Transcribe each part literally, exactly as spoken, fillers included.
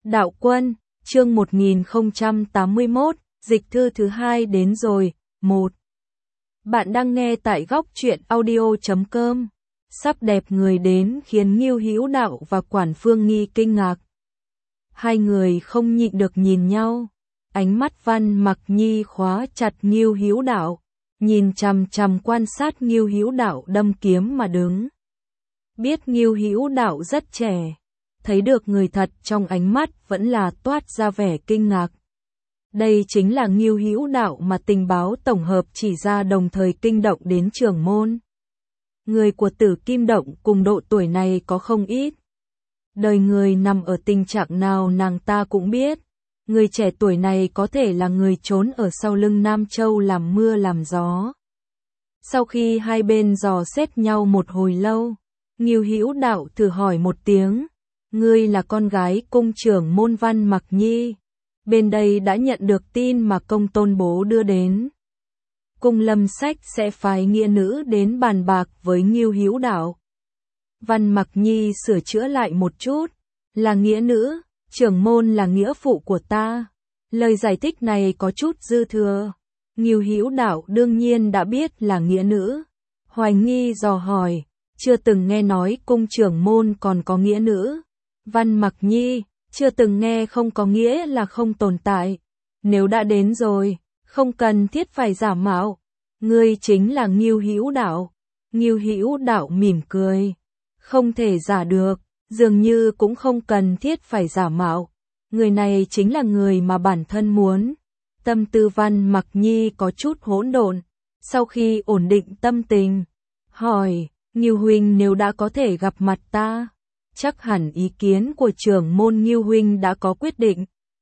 Đạo Quân, chương một nghìn không trăm tám mươi mốt, dịch thư thứ hai đến rồi. một. Bạn đang nghe tại góc truyện audio chấm com. Sắp đẹp người đến khiến Ngưu Hữu Đạo và Quản Phương Nghi kinh ngạc. Hai người không nhịn được nhìn nhau. Ánh mắt Văn Mặc Nhi khóa chặt Ngưu Hữu Đạo, nhìn chằm chằm quan sát Ngưu Hữu Đạo đâm kiếm mà đứng. Biết Ngưu Hữu Đạo rất trẻ, thấy được người thật trong ánh mắt vẫn là toát ra vẻ kinh ngạc. Đây chính là Ngưu Hữu Đạo mà tình báo tổng hợp chỉ ra đồng thời kinh động đến trưởng môn. Người của Tử Kim Động cùng độ tuổi này có không ít. Đời người nằm ở tình trạng nào nàng ta cũng biết. Người trẻ tuổi này có thể là người trốn ở sau lưng Nam Châu làm mưa làm gió. Sau khi hai bên dò xét nhau một hồi lâu, Ngưu Hữu Đạo thử hỏi một tiếng, ngươi là con gái cung trưởng môn Văn Mặc Nhi. Bên đây đã nhận được tin mà công tôn bố đưa đến. Cung Lâm Sách sẽ phái nghĩa nữ đến bàn bạc với Ngưu Hữu Đạo. Văn Mặc Nhi sửa chữa lại một chút, là nghĩa nữ, trưởng môn là nghĩa phụ của ta. Lời giải thích này có chút dư thừa. Ngưu Hữu Đạo đương nhiên đã biết là nghĩa nữ. Hoài nghi dò hỏi, chưa từng nghe nói cung trưởng môn còn có nghĩa nữ. Văn Mặc Nhi, chưa từng nghe không có nghĩa là không tồn tại. Nếu đã đến rồi, không cần thiết phải giả mạo. Ngươi chính là Ngưu Hữu Đạo. Ngưu Hữu Đạo mỉm cười. Không thể giả được, dường như cũng không cần thiết phải giả mạo. Người này chính là người mà bản thân muốn. Tâm tư Văn Mặc Nhi có chút hỗn độn. Sau khi ổn định tâm tình, hỏi, Ngưu huynh nếu đã có thể gặp mặt ta, chắc hẳn ý kiến của trưởng môn Ngưu huynh đã có quyết định.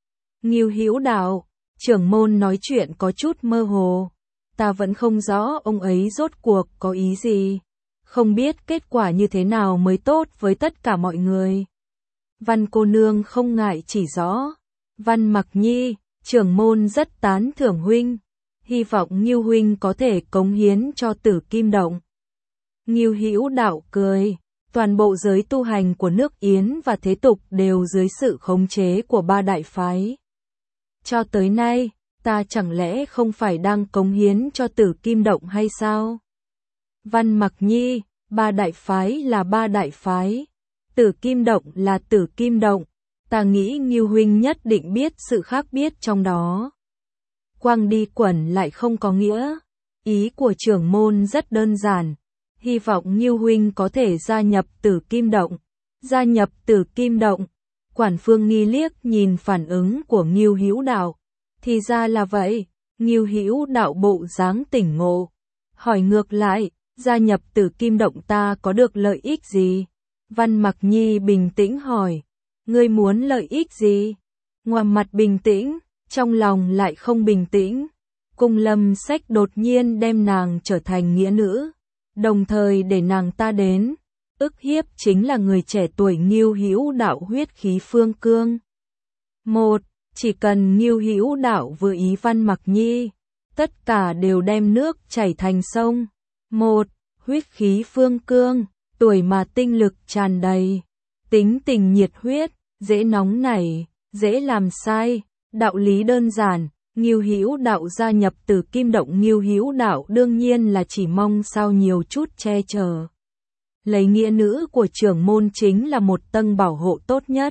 Ngưu Hữu Đạo, trưởng môn nói chuyện có chút mơ hồ, ta vẫn không rõ ông ấy rốt cuộc có ý gì, không biết kết quả như thế nào mới tốt với tất cả mọi người. Văn cô nương không ngại chỉ rõ. Văn Mặc Nhi, trưởng môn rất tán thưởng huynh, hy vọng Ngưu huynh có thể cống hiến cho Tử Kim Động. Ngưu Hữu Đạo cười. Toàn bộ giới tu hành của nước Yến và thế tục đều dưới sự khống chế của ba đại phái. Cho tới nay, ta chẳng lẽ không phải đang cống hiến cho Tử Kim Động hay sao? Văn Mặc Nhi, ba đại phái là ba đại phái. Tử Kim Động là Tử Kim Động. Ta nghĩ Ngưu huynh nhất định biết sự khác biệt trong đó. Quang đi quẩn lại không có nghĩa. Ý của trưởng môn rất đơn giản. Hy vọng Ngưu huynh có thể gia nhập Tử Kim Động. Gia nhập Tử Kim Động. Quản Phương Nghi liếc nhìn phản ứng của Ngưu Hữu Đạo. Thì ra là vậy. Ngưu Hữu Đạo bộ dáng tỉnh ngộ. Hỏi ngược lại, gia nhập Tử Kim Động ta có được lợi ích gì? Văn Mặc Nhi bình tĩnh hỏi. Ngươi muốn lợi ích gì? Ngoài mặt bình tĩnh, trong lòng lại không bình tĩnh. Cung Lâm Sách đột nhiên đem nàng trở thành nghĩa nữ, đồng thời để nàng ta đến ức hiếp chính là người trẻ tuổi Ngưu Hữu Đạo huyết khí phương cương. Một, chỉ cần Ngưu Hữu Đạo vừa ý Văn Mặc Nhi, tất cả đều đem nước chảy thành sông. Một, huyết khí phương cương, tuổi mà tinh lực tràn đầy, tính tình nhiệt huyết, dễ nóng nảy, dễ làm sai, đạo lý đơn giản. Ngưu Hữu Đạo gia nhập Tử Kim Động. Ngưu Hữu Đạo đương nhiên là chỉ mong sao nhiều chút che chở. Lấy nghĩa nữ của trưởng môn chính là một tầng bảo hộ tốt nhất.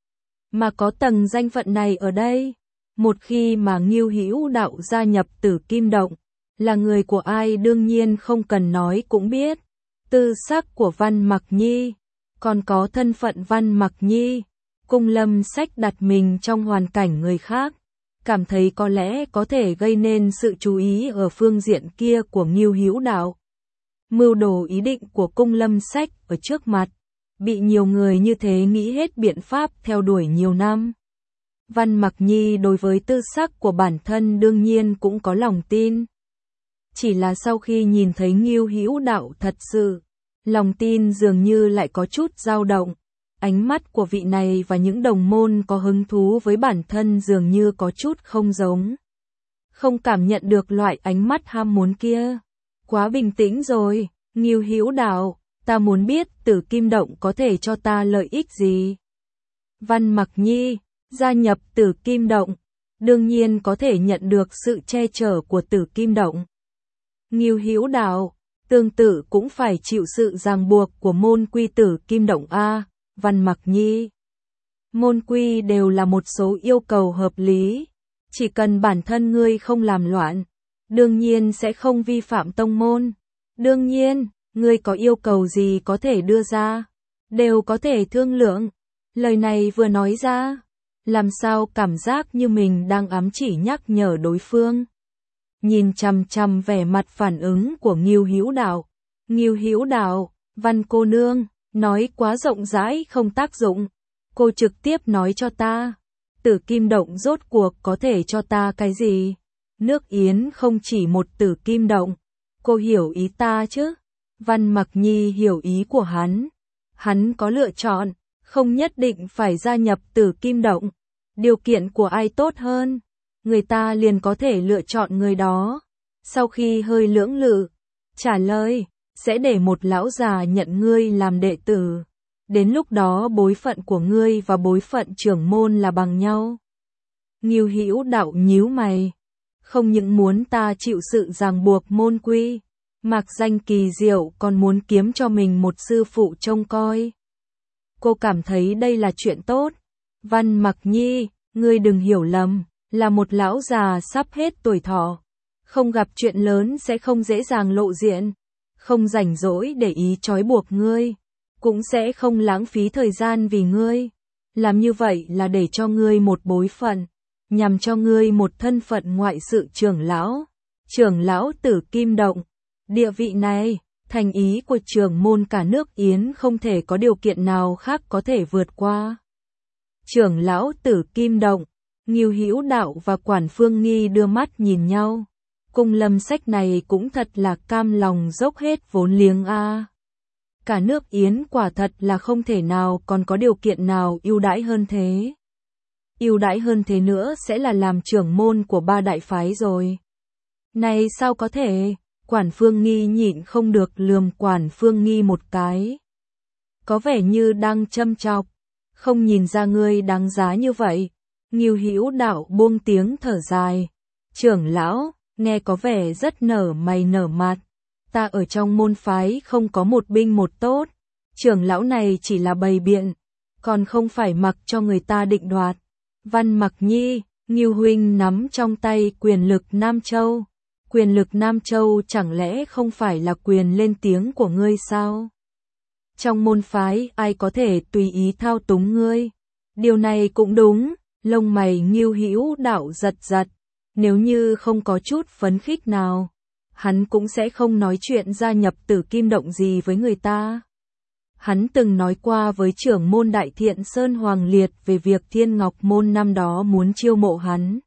Mà có tầng danh phận này ở đây, một khi mà Ngưu Hữu Đạo gia nhập Tử Kim Động, là người của ai đương nhiên không cần nói cũng biết. Tư sắc của Văn Mặc Nhi, còn có thân phận Văn Mặc Nhi. Cung Lâm Sách đặt mình trong hoàn cảnh người khác, cảm thấy có lẽ có thể gây nên sự chú ý ở phương diện kia của Ngưu Hữu Đạo. Mưu đồ ý định của Cung Lâm Sách ở trước mặt, bị nhiều người như thế nghĩ hết biện pháp theo đuổi nhiều năm. Văn Mặc Nhi đối với tư sắc của bản thân đương nhiên cũng có lòng tin. Chỉ là sau khi nhìn thấy Ngưu Hữu Đạo thật sự, lòng tin dường như lại có chút dao động. Ánh mắt của vị này và những đồng môn có hứng thú với bản thân dường như có chút không giống. Không cảm nhận được loại ánh mắt ham muốn kia. Quá bình tĩnh rồi, Ngưu Hữu Đạo, ta muốn biết Tử Kim Động có thể cho ta lợi ích gì. Văn Mặc Nhi, Gia nhập Tử Kim Động, đương nhiên có thể nhận được sự che chở của Tử Kim Động. Ngưu Hữu Đạo, tương tự cũng phải chịu sự ràng buộc của môn quy Tử Kim Động a, Văn Mặc Nhi. Môn quy đều là một số yêu cầu hợp lý, chỉ cần bản thân ngươi không làm loạn, đương nhiên sẽ không vi phạm tông môn. Đương nhiên, ngươi có yêu cầu gì có thể đưa ra, đều có thể thương lượng. Lời này vừa nói ra, làm sao cảm giác như mình đang ám chỉ nhắc nhở đối phương. Nhìn chằm chằm vẻ mặt phản ứng của Ngưu Hữu Đạo. Ngưu Hữu Đạo, Văn cô nương, nói quá rộng rãi không tác dụng. Cô trực tiếp nói cho ta, Tử Kim Động rốt cuộc có thể cho ta cái gì? Nước Yến không chỉ một Tử Kim Động. Cô hiểu ý ta chứ? Văn Mặc Nhi hiểu ý của hắn. Hắn có lựa chọn, không nhất định phải gia nhập Tử Kim Động. Điều kiện của ai tốt hơn, người ta liền có thể lựa chọn người đó. Sau khi hơi lưỡng lự, trả lời, sẽ để một lão già nhận ngươi làm đệ tử. Đến lúc đó bối phận của ngươi và bối phận trưởng môn là bằng nhau. Ngưu Hữu Đạo nhíu mày, không những muốn ta chịu sự ràng buộc môn quy, Mạc Danh Kỳ Diệu còn muốn kiếm cho mình một sư phụ trông coi. Cô cảm thấy đây là chuyện tốt. Văn Mặc Nhi, ngươi đừng hiểu lầm, là một lão già sắp hết tuổi thọ, không gặp chuyện lớn sẽ không dễ dàng lộ diện, không rảnh rỗi để ý trói buộc ngươi, cũng sẽ không lãng phí thời gian vì ngươi. Làm như vậy là để cho ngươi một bối phận, nhằm cho ngươi một thân phận ngoại sự trưởng lão, trưởng lão Tử Kim Động. Địa vị này, thành ý của trưởng môn cả nước Yến không thể có điều kiện nào khác có thể vượt qua. Trưởng lão Tử Kim Động, Ngưu Hữu Đạo và Quản Phương Nghi đưa mắt nhìn nhau. Cung Lâm Sách này cũng thật là cam lòng dốc hết vốn liếng a. Cả nước Yến quả thật là không thể nào còn có điều kiện nào ưu đãi hơn thế. Ưu đãi hơn thế nữa sẽ là làm trưởng môn của ba đại phái rồi. Này sao có thể? Quản Phương Nghi nhịn không được lườm Quản Phương Nghi một cái. Có vẻ như đang châm chọc, không nhìn ra ngươi đáng giá như vậy. Ngưu Hữu Đạo buông tiếng thở dài. Trưởng lão, nghe có vẻ rất nở mày nở mặt. Ta ở trong môn phái không có một binh một tốt. Trưởng lão này chỉ là bày biện, còn không phải mặc cho người ta định đoạt. Văn Mặc Nhi, Ngưu huynh nắm trong tay quyền lực Nam Châu. Quyền lực Nam Châu chẳng lẽ không phải là quyền lên tiếng của ngươi sao? Trong môn phái ai có thể tùy ý thao túng ngươi? Điều này cũng đúng, lông mày Ngưu Hữu Đạo giật giật. Nếu như không có chút phấn khích nào, hắn cũng sẽ không nói chuyện gia nhập Tử Kim Động gì với người ta. Hắn từng nói qua với trưởng môn Đại Thiện Sơn Hoàng Liệt về việc Thiên Ngọc Môn năm đó muốn chiêu mộ hắn.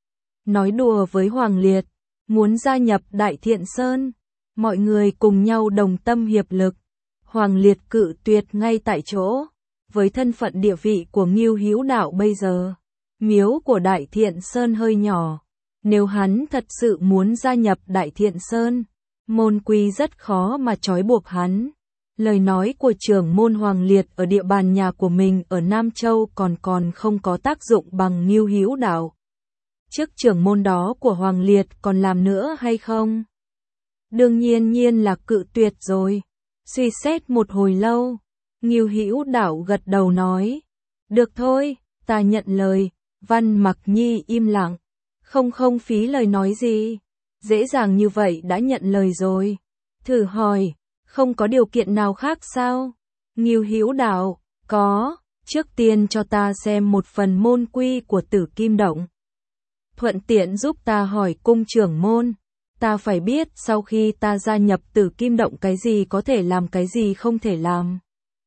Nói đùa với Hoàng Liệt, muốn gia nhập Đại Thiện Sơn, mọi người cùng nhau đồng tâm hiệp lực. Hoàng Liệt cự tuyệt ngay tại chỗ. Với thân phận địa vị của Ngưu Hữu Đạo bây giờ, miếu của Đại Thiện Sơn hơi nhỏ. Nếu hắn thật sự muốn gia nhập Đại Thiện Sơn, môn quy rất khó mà trói buộc hắn. Lời nói của trưởng môn Hoàng Liệt ở địa bàn nhà của mình ở Nam Châu còn còn không có tác dụng bằng Ngưu Hữu Đạo. Chức trưởng môn đó của Hoàng Liệt còn làm nữa hay không? Đương nhiên nhiên là cự tuyệt rồi. Suy xét một hồi lâu, Ngưu Hữu Đạo gật đầu nói, được thôi, ta nhận lời. Văn Mặc Nhi im lặng, không không phí lời nói gì, dễ dàng như vậy đã nhận lời rồi. Thử hỏi, không có điều kiện nào khác sao? Ngưu Hữu Đạo, có, trước tiên cho ta xem một phần môn quy của Tử Kim Động. Thuận tiện giúp ta hỏi cung trưởng môn, ta phải biết sau khi ta gia nhập Tử Kim Động cái gì có thể làm cái gì không thể làm.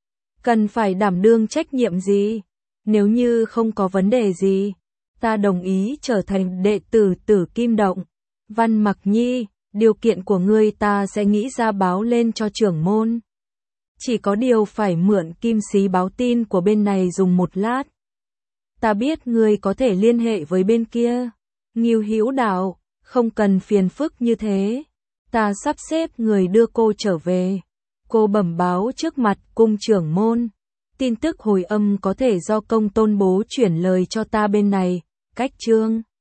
Cần phải đảm đương trách nhiệm gì? Nếu như không có vấn đề gì, ta đồng ý trở thành đệ tử Tử Kim Động. Văn Mặc Nhi, điều kiện của ngươi ta sẽ nghĩ ra báo lên cho trưởng môn. Chỉ có điều phải mượn kim xí báo tin của bên này dùng một lát. Ta biết ngươi có thể liên hệ với bên kia. Ngưu Hữu Đạo, không cần phiền phức như thế. Ta sắp xếp người đưa cô trở về. Cô bẩm báo trước mặt cung trưởng môn. Tin tức hồi âm có thể do công tôn bố chuyển lời cho ta bên này, cách chương.